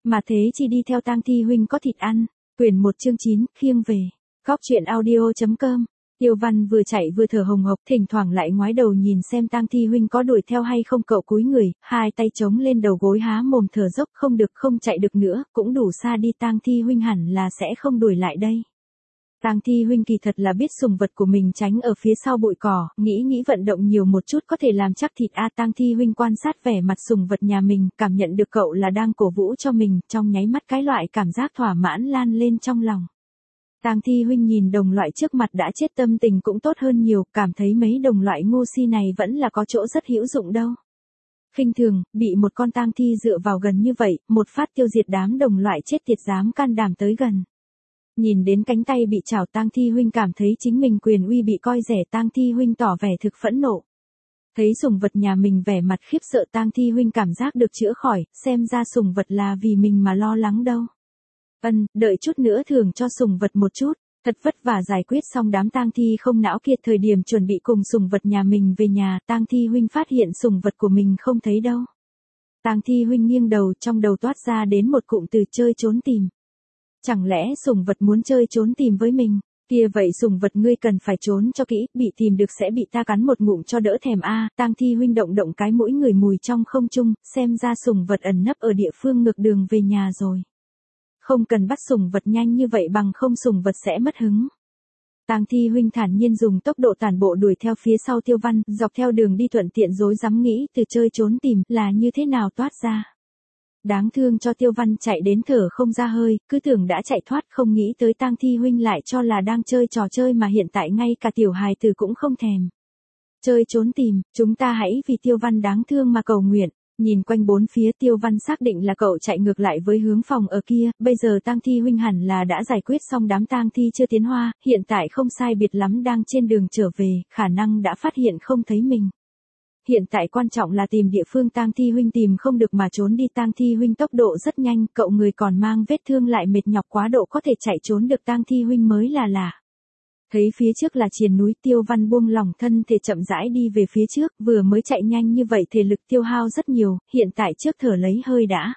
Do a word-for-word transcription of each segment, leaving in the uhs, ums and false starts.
Mà thế chỉ đi theo tang thi huynh có thịt ăn. Quyển một chương chín, khiêng về. Góc truyện audio.com. Tiêu Văn vừa chạy vừa thở hồng hộc, thỉnh thoảng lại ngoái đầu nhìn xem tang thi huynh có đuổi theo hay không. Cậu cúi người, hai tay chống lên đầu gối há mồm thở dốc, không được, không chạy được nữa, cũng đủ xa đi, tang thi huynh hẳn là sẽ không đuổi lại đây. Tang thi huynh kỳ thật là biết sùng vật của mình tránh ở phía sau bụi cỏ, nghĩ nghĩ vận động nhiều một chút có thể làm chắc thịt a. Tang thi huynh quan sát vẻ mặt sùng vật nhà mình, cảm nhận được cậu là đang cổ vũ cho mình, trong nháy mắt cái loại cảm giác thỏa mãn lan lên trong lòng. Tang thi huynh nhìn đồng loại trước mặt đã chết tâm tình cũng tốt hơn nhiều, cảm thấy mấy đồng loại ngu si này vẫn là có chỗ rất hữu dụng đâu. Khinh thường, bị một con tang thi dựa vào gần như vậy, một phát tiêu diệt đám đồng loại chết tiệt dám can đảm tới gần. Nhìn đến cánh tay bị chảo, tang thi huynh cảm thấy chính mình quyền uy bị coi rẻ, tang thi huynh tỏ vẻ thực phẫn nộ. Thấy sùng vật nhà mình vẻ mặt khiếp sợ, tang thi huynh cảm giác được chữa khỏi, xem ra sùng vật là vì mình mà lo lắng đâu. Ân, đợi chút nữa thưởng cho sùng vật một chút. Thật vất vả giải quyết xong đám tang thi không não kia, thời điểm chuẩn bị cùng sùng vật nhà mình về nhà, tang thi huynh phát hiện sùng vật của mình không thấy đâu. Tang thi huynh nghiêng đầu, trong đầu toát ra đến một cụm từ chơi trốn tìm. Chẳng lẽ sùng vật muốn chơi trốn tìm với mình? Kia vậy sùng vật ngươi cần phải trốn cho kỹ, bị tìm được sẽ bị ta cắn một ngụm cho đỡ thèm a. À, tang thi huynh động động cái mũi người mùi trong không trung, xem ra sùng vật ẩn nấp ở địa phương ngược đường về nhà rồi. Không cần bắt sùng vật nhanh như vậy, bằng không sùng vật sẽ mất hứng. Tang thi huynh thản nhiên dùng tốc độ tản bộ đuổi theo phía sau Tiêu Văn, dọc theo đường đi thuận tiện rối rắm nghĩ từ chơi trốn tìm là như thế nào toát ra. Đáng thương cho Tiêu Văn chạy đến thở không ra hơi, cứ tưởng đã chạy thoát, không nghĩ tới tang thi huynh lại cho là đang chơi trò chơi mà hiện tại ngay cả tiểu hài tử cũng không thèm. Chơi trốn tìm, chúng ta hãy vì Tiêu Văn đáng thương mà cầu nguyện. Nhìn quanh bốn phía, Tiêu Văn xác định là cậu chạy ngược lại với hướng phòng ở kia, bây giờ tang thi huynh hẳn là đã giải quyết xong đám tang thi chưa tiến hoa, hiện tại không sai biệt lắm đang trên đường trở về, khả năng đã phát hiện không thấy mình. Hiện tại quan trọng là tìm địa phương tang thi huynh tìm không được mà trốn đi. Tang thi huynh tốc độ rất nhanh, cậu người còn mang vết thương lại mệt nhọc quá độ có thể chạy trốn được tang thi huynh mới là lạ. Thấy phía trước là triền núi, Tiêu Văn buông lỏng thân thể chậm rãi đi về phía trước, vừa mới chạy nhanh như vậy thể lực tiêu hao rất nhiều, hiện tại trước thở lấy hơi đã.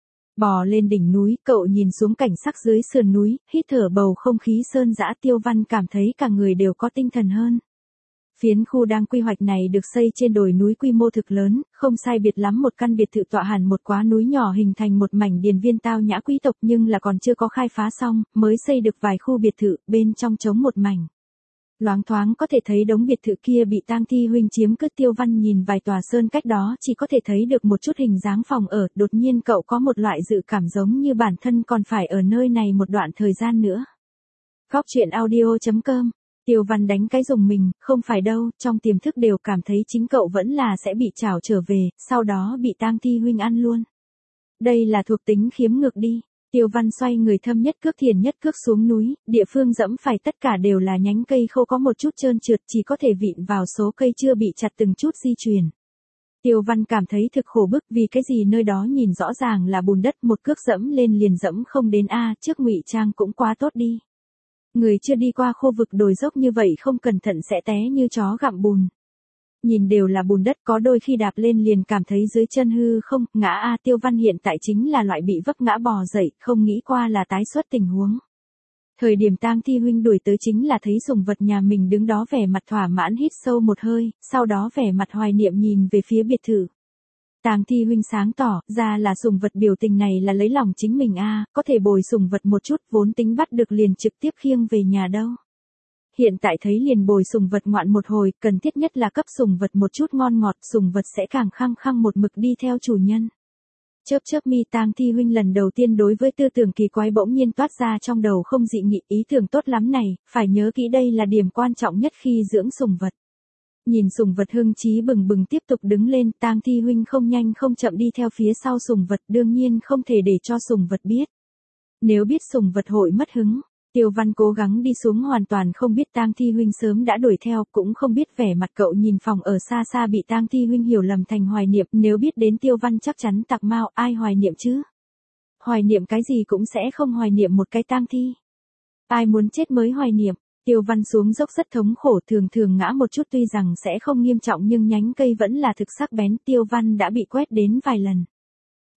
Bò lên đỉnh núi, cậu nhìn xuống cảnh sắc dưới sườn núi, hít thở bầu không khí sơn dã, Tiêu Văn cảm thấy cả người đều có tinh thần hơn. Phiến khu đang quy hoạch này được xây trên đồi núi quy mô thực lớn, không sai biệt lắm một căn biệt thự tọa hẳn một quá núi nhỏ hình thành một mảnh điền viên tao nhã quý tộc, nhưng là còn chưa có khai phá xong, mới xây được vài khu biệt thự, bên trong trống một mảnh. Loáng thoáng có thể thấy đống biệt thự kia bị tang thi huynh chiếm cứ. Tiêu Văn nhìn vài tòa sơn cách đó chỉ có thể thấy được một chút hình dáng phòng ở, đột nhiên cậu có một loại dự cảm giống như bản thân còn phải ở nơi này một đoạn thời gian nữa. Góc truyện audio.com. Tiêu Văn đánh cái rùng mình, không phải đâu, trong tiềm thức đều cảm thấy chính cậu vẫn là sẽ bị trảo trở về, sau đó bị tang thi huynh ăn luôn. Đây là thuộc tính khiếm ngược đi. Tiêu Văn xoay người thâm nhất cước thiền nhất cước xuống núi, địa phương dẫm phải tất cả đều là nhánh cây khô có một chút trơn trượt, chỉ có thể vịn vào số cây chưa bị chặt từng chút di chuyển. Tiêu Văn cảm thấy thực khổ bức, vì cái gì nơi đó nhìn rõ ràng là bùn đất, một cước dẫm lên liền dẫm không đến a, à, trước ngụy trang cũng quá tốt đi. Người chưa đi qua khu vực đồi dốc như vậy không cẩn thận sẽ té như chó gặm bùn. Nhìn đều là bùn đất, có đôi khi đạp lên liền cảm thấy dưới chân hư không, ngã a. À, Tiêu Văn hiện tại chính là loại bị vấp ngã bò dậy, không nghĩ qua là tái xuất tình huống. Thời điểm tang thi huynh đuổi tới chính là thấy sùng vật nhà mình đứng đó vẻ mặt thỏa mãn hít sâu một hơi, sau đó vẻ mặt hoài niệm nhìn về phía biệt thự. Tang thi huynh sáng tỏ ra là sùng vật biểu tình này là lấy lòng chính mình a, à, có thể bồi sùng vật một chút, vốn tính bắt được liền trực tiếp khiêng về nhà đâu. Hiện tại thấy liền bồi sùng vật ngoạn một hồi, cần thiết nhất là cấp sùng vật một chút ngon ngọt, sùng vật sẽ càng khăng khăng một mực đi theo chủ nhân. Chớp chớp mi, tang thi huynh lần đầu tiên đối với tư tưởng kỳ quái bỗng nhiên toát ra trong đầu, không dị nghị, ý tưởng tốt lắm này, phải nhớ kỹ đây là điểm quan trọng nhất khi dưỡng sùng vật. Nhìn sùng vật hưng trí bừng bừng tiếp tục đứng lên, tang thi huynh không nhanh không chậm đi theo phía sau sùng vật, đương nhiên không thể để cho sùng vật biết. Nếu biết sùng vật hội mất hứng. Tiêu Văn cố gắng đi xuống, hoàn toàn không biết tang thi huynh sớm đã đuổi theo, cũng không biết vẻ mặt cậu nhìn phòng ở xa xa bị tang thi huynh hiểu lầm thành hoài niệm, nếu biết đến Tiêu Văn chắc chắn tặc mau, ai hoài niệm chứ? Hoài niệm cái gì cũng sẽ không hoài niệm một cái tang thi. Ai muốn chết mới hoài niệm. Tiêu Văn xuống dốc rất thống khổ, thường thường ngã một chút, tuy rằng sẽ không nghiêm trọng nhưng nhánh cây vẫn là thực sắc bén, Tiêu Văn đã bị quét đến vài lần.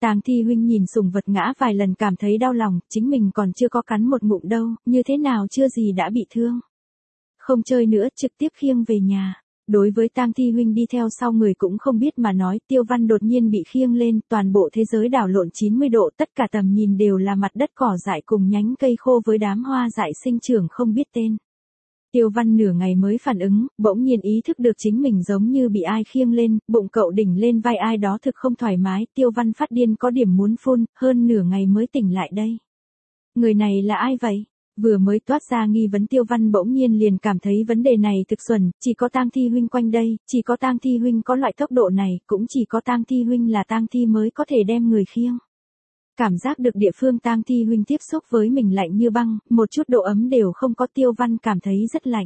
Tang Thi huynh nhìn sùng vật ngã vài lần cảm thấy đau lòng, chính mình còn chưa có cắn một ngụm đâu, như thế nào chưa gì đã bị thương. Không chơi nữa, trực tiếp khiêng về nhà. Đối với Tang Thi huynh đi theo sau người cũng không biết mà nói, Tiêu Văn đột nhiên bị khiêng lên, toàn bộ thế giới đảo lộn chín mươi độ, tất cả tầm nhìn đều là mặt đất cỏ dại cùng nhánh cây khô với đám hoa dại sinh trưởng không biết tên. Tiêu Văn nửa ngày mới phản ứng, bỗng nhiên ý thức được chính mình giống như bị ai khiêng lên, bụng cậu đỉnh lên vai ai đó thực không thoải mái, Tiêu Văn phát điên có điểm muốn phun, hơn nửa ngày mới tỉnh lại đây. Người này là ai vậy? Vừa mới toát ra nghi vấn Tiêu Văn bỗng nhiên liền cảm thấy vấn đề này thực xuẩn, chỉ có Tang Thi huynh quanh đây, chỉ có Tang Thi huynh có loại tốc độ này, cũng chỉ có Tang Thi huynh là Tang Thi mới có thể đem người khiêng. Cảm giác được địa phương Tang Thi huynh tiếp xúc với mình lạnh như băng, một chút độ ấm đều không có, Tiêu Văn cảm thấy rất lạnh.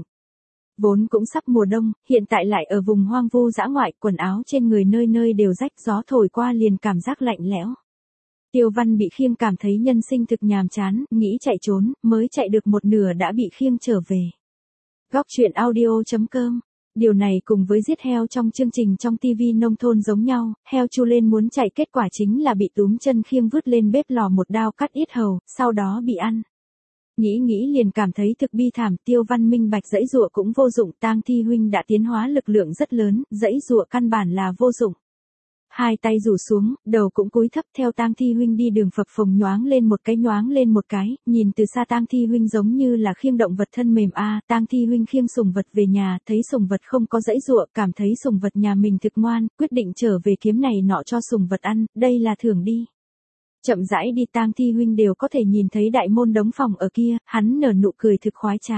Vốn cũng sắp mùa đông, hiện tại lại ở vùng hoang vu dã ngoại, quần áo trên người nơi nơi đều rách, gió thổi qua liền cảm giác lạnh lẽo. Tiêu Văn bị khiêng cảm thấy nhân sinh thực nhàm chán, nghĩ chạy trốn, mới chạy được một nửa đã bị khiêng trở về. Góc truyện audio chấm com. Điều này cùng với giết heo trong chương trình trong ti vi nông thôn giống nhau, heo chu lên muốn chạy kết quả chính là bị túm chân khiêng vứt lên bếp lò một đao cắt yết hầu, sau đó bị ăn. Nghĩ nghĩ liền cảm thấy thực bi thảm, Tiêu Văn minh bạch dãy dụa cũng vô dụng, Tang Thi huynh đã tiến hóa lực lượng rất lớn, dãy dụa căn bản là vô dụng. Hai tay rủ xuống, đầu cũng cúi thấp theo Tang Thi huynh đi đường phập phồng nhoáng lên một cái nhoáng lên một cái, nhìn từ xa Tang Thi huynh giống như là khiêng động vật thân mềm a, à, Tang Thi huynh khiêng sùng vật về nhà, thấy sùng vật không có dãy dụa, cảm thấy sùng vật nhà mình thực ngoan, quyết định trở về kiếm này nọ cho sùng vật ăn, đây là thưởng đi. Chậm rãi đi Tang Thi huynh đều có thể nhìn thấy đại môn đống phòng ở kia, hắn nở nụ cười thực khoái trá.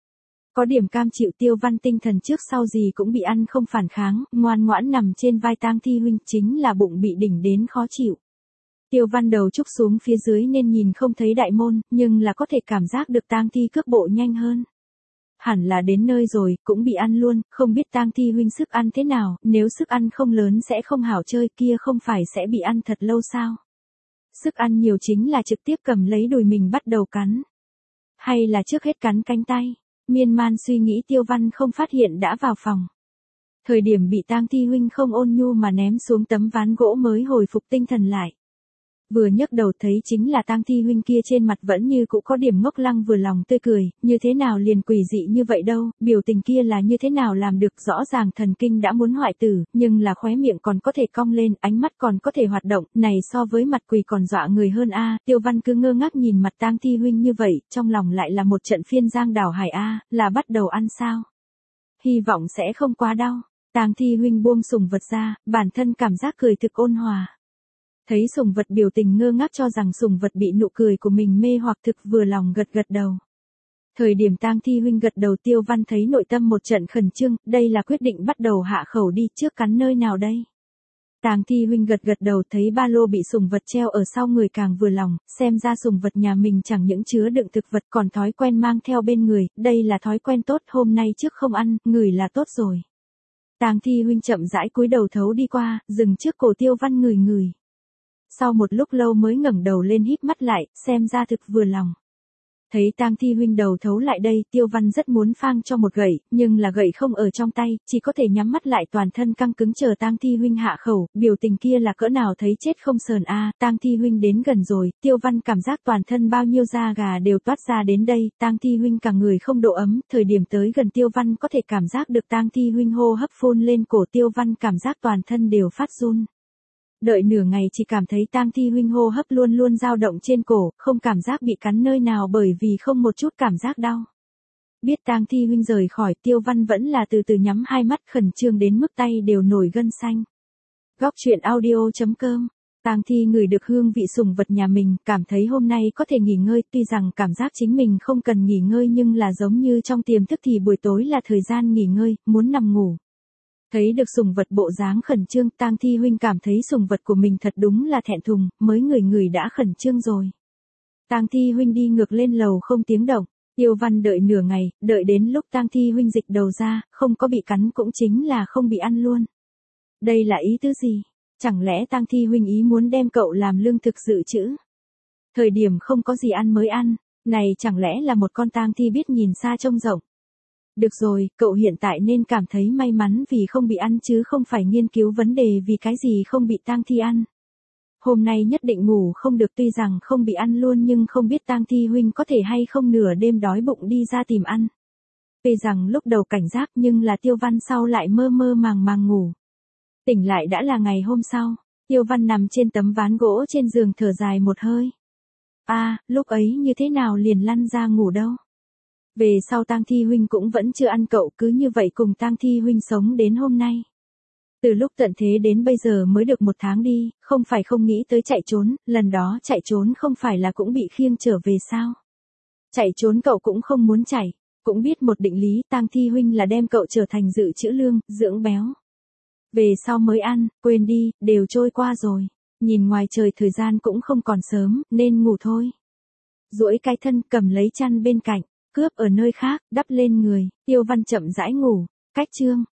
Có điểm cam chịu, Tiêu Văn tinh thần trước sau gì cũng bị ăn không phản kháng, ngoan ngoãn nằm trên vai Tang Thi huynh, chính là bụng bị đỉnh đến khó chịu. Tiêu Văn đầu trúc xuống phía dưới nên nhìn không thấy đại môn, nhưng là có thể cảm giác được Tang Thi cước bộ nhanh hơn. Hẳn là đến nơi rồi, cũng bị ăn luôn, không biết Tang Thi huynh sức ăn thế nào, nếu sức ăn không lớn sẽ không hảo chơi, kia không phải sẽ bị ăn thật lâu sao? Sức ăn nhiều chính là trực tiếp cầm lấy đùi mình bắt đầu cắn. Hay là trước hết cắn cánh tay? Miên man suy nghĩ Tiêu Văn không phát hiện đã vào phòng. Thời điểm bị Tang Thi huynh không ôn nhu mà ném xuống tấm ván gỗ mới hồi phục tinh thần lại. Vừa nhấc đầu thấy chính là Tang Thi huynh kia, trên mặt vẫn như cũ có điểm ngốc lăng, vừa lòng tươi cười, như thế nào liền quỷ dị như vậy đâu, biểu tình kia là như thế nào làm được, rõ ràng thần kinh đã muốn hoại tử, nhưng là khóe miệng còn có thể cong lên, ánh mắt còn có thể hoạt động, này so với mặt quỷ còn dọa người hơn a. À. Tiêu Văn cứ ngơ ngác nhìn mặt Tang Thi huynh như vậy, trong lòng lại là một trận phiên giang đảo hải a, à, là bắt đầu ăn sao? Hy vọng sẽ không quá đau. Tang Thi huynh buông sùng vật ra, bản thân cảm giác cười thực ôn hòa. Thấy sùng vật biểu tình ngơ ngác cho rằng sùng vật bị nụ cười của mình mê hoặc, thực vừa lòng gật gật đầu. Thời điểm Tang Thi huynh gật đầu, Tiêu Văn thấy nội tâm một trận khẩn trương, đây là quyết định bắt đầu hạ khẩu đi, trước cắn nơi nào đây? Tang Thi huynh gật gật đầu, thấy ba lô bị sùng vật treo ở sau người càng vừa lòng, xem ra sùng vật nhà mình chẳng những chứa đựng thực vật còn thói quen mang theo bên người, đây là thói quen tốt, hôm nay trước không ăn, ngửi là tốt rồi. Tang Thi huynh chậm rãi cúi đầu thấu đi qua, dừng trước cổ Tiêu Văn ngửi ngửi. Sau một lúc lâu mới ngẩng đầu lên híp mắt lại, xem ra thực vừa lòng. Thấy Tang Thi huynh đầu thấu lại đây, Tiêu Văn rất muốn phang cho một gậy, nhưng là gậy không ở trong tay, chỉ có thể nhắm mắt lại, toàn thân căng cứng chờ Tang Thi huynh hạ khẩu, biểu tình kia là cỡ nào thấy chết không sờn a. À, Tang Thi huynh đến gần rồi, Tiêu Văn cảm giác toàn thân bao nhiêu da gà đều toát ra đến đây, Tang Thi huynh cả người không độ ấm, thời điểm tới gần Tiêu Văn có thể cảm giác được Tang Thi huynh hô hấp phun lên cổ, Tiêu Văn cảm giác toàn thân đều phát run. Đợi nửa ngày chỉ cảm thấy Tang Thi huynh hô hấp luôn luôn dao động trên cổ, không cảm giác bị cắn nơi nào bởi vì không một chút cảm giác đau. Biết Tang Thi huynh rời khỏi, Tiêu Văn vẫn là từ từ nhắm hai mắt, khẩn trương đến mức tay đều nổi gân xanh. Góc truyện audio chấm com. Tang Thi ngửi được hương vị sùng vật nhà mình, cảm thấy hôm nay có thể nghỉ ngơi, tuy rằng cảm giác chính mình không cần nghỉ ngơi nhưng là giống như trong tiềm thức thì buổi tối là thời gian nghỉ ngơi, muốn nằm ngủ. Thấy được sùng vật bộ dáng khẩn trương, Tang Thi huynh cảm thấy sùng vật của mình thật đúng là thẹn thùng, mới người người đã khẩn trương rồi. Tang Thi huynh đi ngược lên lầu không tiếng động, Tiêu Văn đợi nửa ngày, đợi đến lúc Tang Thi huynh dịch đầu ra, không có bị cắn cũng chính là không bị ăn luôn. Đây là ý tứ gì? Chẳng lẽ Tang Thi huynh ý muốn đem cậu làm lương thực dự trữ? Thời điểm không có gì ăn mới ăn, này chẳng lẽ là một con Tang Thi biết nhìn xa trông rộng? Được rồi, cậu hiện tại nên cảm thấy may mắn vì không bị ăn chứ không phải nghiên cứu vấn đề vì cái gì không bị Tang Thi ăn. hôm nay nhất định ngủ không được, tuy rằng không bị ăn luôn nhưng không biết Tang Thi huynh có thể hay không nửa đêm đói bụng đi ra tìm ăn. Tuy rằng lúc đầu cảnh giác nhưng là Tiêu Văn sau lại mơ mơ màng màng ngủ. Tỉnh lại đã là ngày hôm sau, Tiêu Văn nằm trên tấm ván gỗ trên giường thở dài một hơi. A, à, lúc ấy như thế nào liền lăn ra ngủ đâu. Về sau Tang Thi huynh cũng vẫn chưa ăn, cậu cứ như vậy cùng Tang Thi huynh sống đến hôm nay. Từ lúc tận thế đến bây giờ mới được một tháng đi, không phải không nghĩ tới chạy trốn, lần đó chạy trốn không phải là cũng bị khiêng trở về sao. Chạy trốn cậu cũng không muốn chạy, cũng biết một định lý, Tang Thi huynh là đem cậu trở thành dự trữ lương, dưỡng béo. Về sau mới ăn, quên đi, đều trôi qua rồi. Nhìn ngoài trời thời gian cũng không còn sớm, nên ngủ thôi. Duỗi cái thân cầm lấy chăn bên cạnh, cướp ở nơi khác, đắp lên người, Tiêu Văn chậm rãi ngủ. Cách chương